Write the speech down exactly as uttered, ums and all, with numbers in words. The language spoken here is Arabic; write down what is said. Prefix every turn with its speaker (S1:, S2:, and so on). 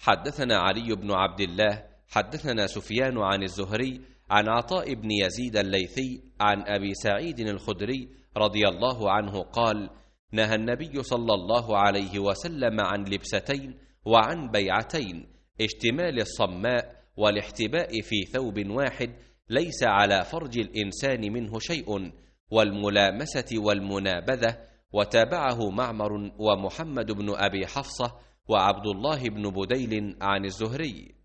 S1: حدثنا علي بن عبد الله حدثنا سفيان عن الزهري عن عطاء بن يزيد الليثي عن أبي سعيد الخدري رضي الله عنه قال: نهى النبي صلى الله عليه وسلم عن لبستين وعن بيعتين: اشتمال الصماء والاحتباء في ثوب واحد ليس على فرج الإنسان منه شيء، والملامسة والمنابذة. وتابعه معمر ومحمد بن أبي حفصة وعبد الله بن بديل عن الزهري.